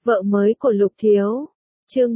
Vợ mới của Lục Thiếu. Chương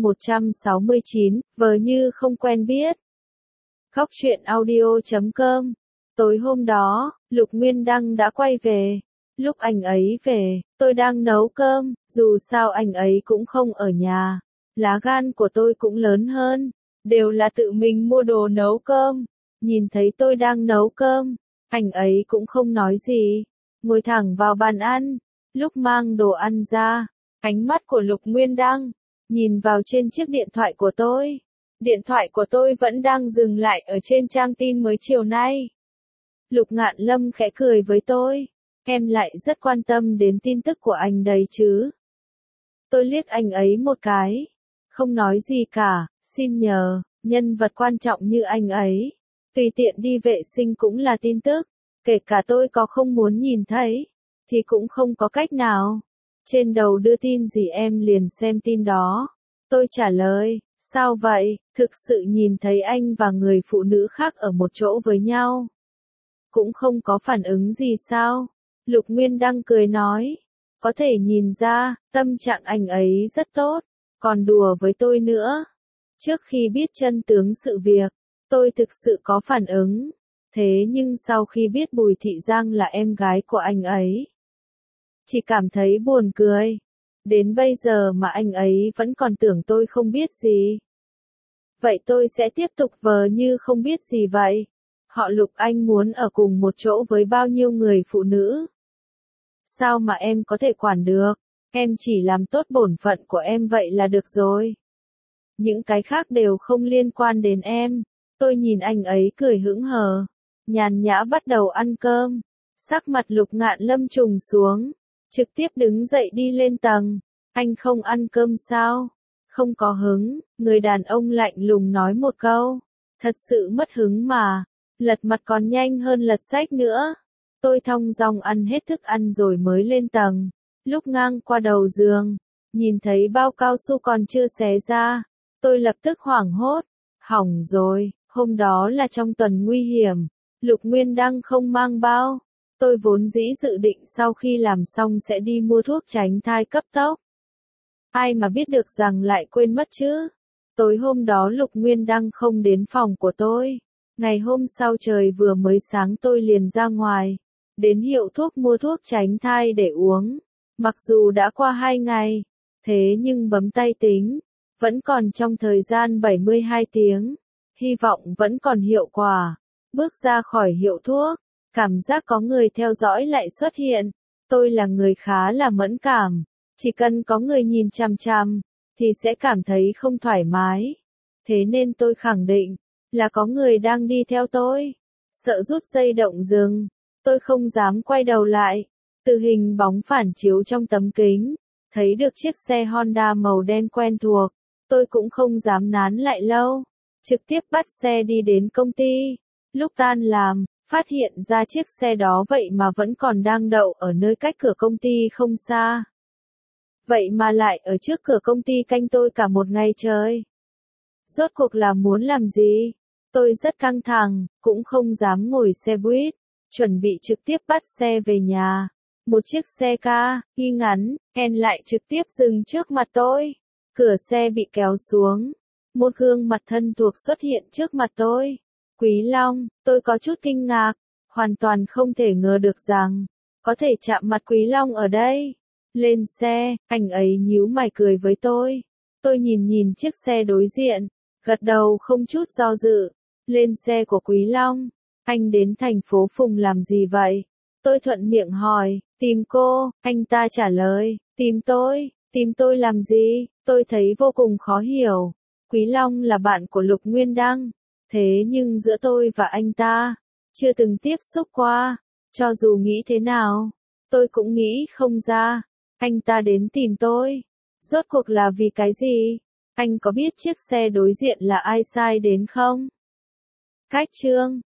169, vờ như không quen biết. Góc truyện audio.com. Tối hôm đó, Lục Nguyên Đăng đã quay về. Lúc anh ấy về, tôi đang nấu cơm, dù sao anh ấy cũng không ở nhà. Lá gan của tôi cũng lớn hơn, đều là tự mình mua đồ nấu cơm. Nhìn thấy tôi đang nấu cơm, anh ấy cũng không nói gì, ngồi thẳng vào bàn ăn. Lúc mang đồ ăn ra, ánh mắt của Lục Nguyên Đăng nhìn vào trên chiếc điện thoại của tôi. Điện thoại của tôi vẫn đang dừng lại ở trên trang tin mới chiều nay. Lục Ngạn Lâm khẽ cười với tôi. Em lại rất quan tâm đến tin tức của anh đấy chứ. Tôi liếc anh ấy một cái. Không nói gì cả, xin nhờ, nhân vật quan trọng như anh ấy. Tùy tiện đi vệ sinh cũng là tin tức. Kể cả tôi có không muốn nhìn thấy, thì cũng không có cách nào. Trên đầu đưa tin gì em liền xem tin đó. Tôi trả lời, sao vậy, thực sự nhìn thấy anh và người phụ nữ khác ở một chỗ với nhau. Cũng không có phản ứng gì sao? Lục Nguyên Đăng cười nói, có thể nhìn ra, tâm trạng anh ấy rất tốt, còn đùa với tôi nữa. Trước khi biết chân tướng sự việc, tôi thực sự có phản ứng. Thế nhưng sau khi biết Bùi Thị Giang là em gái của anh ấy, chỉ cảm thấy buồn cười. Đến bây giờ mà anh ấy vẫn còn tưởng tôi không biết gì. Vậy tôi sẽ tiếp tục vờ như không biết gì vậy. Họ Lục anh muốn ở cùng một chỗ với bao nhiêu người phụ nữ? Sao mà em có thể quản được? Em chỉ làm tốt bổn phận của em vậy là được rồi. Những cái khác đều không liên quan đến em. Tôi nhìn anh ấy cười hững hờ, nhàn nhã bắt đầu ăn cơm. Sắc mặt Lục Ngạn Lâm trùng xuống, trực tiếp đứng dậy đi lên tầng. Anh không ăn cơm sao? Không có hứng, người đàn ông lạnh lùng nói một câu. Thật sự mất hứng mà, lật mặt còn nhanh hơn lật sách nữa. Tôi thong dong ăn hết thức ăn rồi mới lên tầng. Lúc ngang qua đầu giường, nhìn thấy bao cao su còn chưa xé ra. Tôi lập tức hoảng hốt. Hỏng rồi, hôm đó là trong tuần nguy hiểm. Lục Nguyên Đăng không mang bao. Tôi vốn dĩ dự định sau khi làm xong sẽ đi mua thuốc tránh thai cấp tốc. Ai mà biết được rằng lại quên mất chứ. Tối hôm đó Lục Nguyên Đăng không đến phòng của tôi. Ngày hôm sau trời vừa mới sáng tôi liền ra ngoài. Đến hiệu thuốc mua thuốc tránh thai để uống. Mặc dù đã qua 2 ngày, thế nhưng bấm tay tính, vẫn còn trong thời gian 72 tiếng. Hy vọng vẫn còn hiệu quả. Bước ra khỏi hiệu thuốc, cảm giác có người theo dõi lại xuất hiện. Tôi là người khá là mẫn cảm. Chỉ cần có người nhìn chằm chằm, thì sẽ cảm thấy không thoải mái. Thế nên tôi khẳng định, là có người đang đi theo tôi. Sợ rút dây động dừng, tôi không dám quay đầu lại. Từ hình bóng phản chiếu trong tấm kính, thấy được chiếc xe Honda màu đen quen thuộc. Tôi cũng không dám nán lại lâu, trực tiếp bắt xe đi đến công ty. Lúc tan làm, phát hiện ra chiếc xe đó vậy mà vẫn còn đang đậu ở nơi cách cửa công ty không xa. Vậy mà lại ở trước cửa công ty canh tôi cả một ngày trời. Rốt cuộc là muốn làm gì? Tôi rất căng thẳng, cũng không dám ngồi xe buýt, chuẩn bị trực tiếp bắt xe về nhà. Một chiếc xe ca, ghi ngắn, En lại trực tiếp dừng trước mặt tôi. Cửa xe bị kéo xuống. Một gương mặt thân thuộc xuất hiện trước mặt tôi. Quý Long, tôi có chút kinh ngạc, hoàn toàn không thể ngờ được rằng, có thể chạm mặt Quý Long ở đây. Lên xe, anh ấy nhíu mày cười với tôi. Tôi nhìn chiếc xe đối diện, gật đầu không chút do dự. Lên xe của Quý Long. Anh đến thành phố Phùng làm gì vậy? Tôi thuận miệng hỏi, tìm cô. Anh ta trả lời, tìm tôi làm gì? Tôi thấy vô cùng khó hiểu. Quý Long là bạn của Lục Nguyên Đăng. Thế nhưng giữa tôi và anh ta, chưa từng tiếp xúc qua. Cho dù nghĩ thế nào, tôi cũng nghĩ không ra. Anh ta đến tìm tôi. Rốt cuộc là vì cái gì? Anh có biết chiếc xe đối diện là ai sai đến không? Cách chương